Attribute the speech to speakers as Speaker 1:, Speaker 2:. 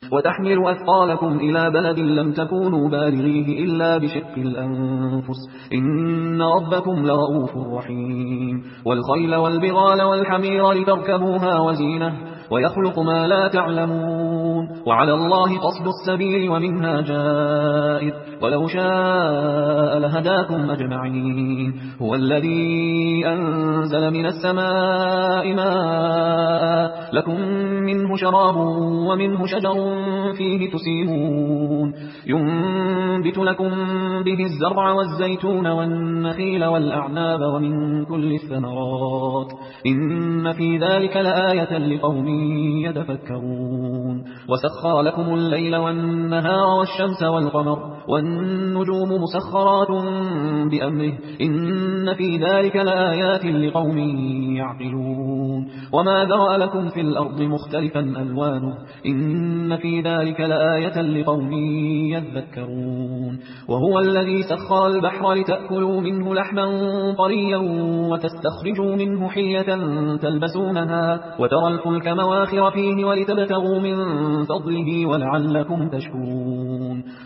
Speaker 1: وتحمل أثقالكم إلى بلد لم تكونوا بالغيه إلا بشق الأنفس إن ربكم لرؤوف رحيم والخيل والبغال والحمير لتركبوها وزينة ويخلق ما لا تعلمون وعلى الله قصد السبيل ومنها جائر ولو شاء لهداكم أجمعين هو الذي أنزل من السماء ماء لكم منه شراب ومنه شجر فيه تسيمون ينبت لكم به الزرع والزيتون والنخيل والأعناب ومن كل الثمرات إن في ذلك لآية لقوم يتفكرون وسخر لكم الليل والنهار والشمس والقمر والنجوم مسخرات بأمره إن في ذلك لآيات لقوم يعقلون وما ذرأ لكم في الأرض مختلفا ألوانه إن في ذلك لآية لقوم يذكرون وهو الذي سخر البحر لتأكلوا منه لحما طريا وتستخرجوا منه حية تلبسونها وترى الفلك مواخر فيه ولتبتغوا من فضله ولعلكم تشكرون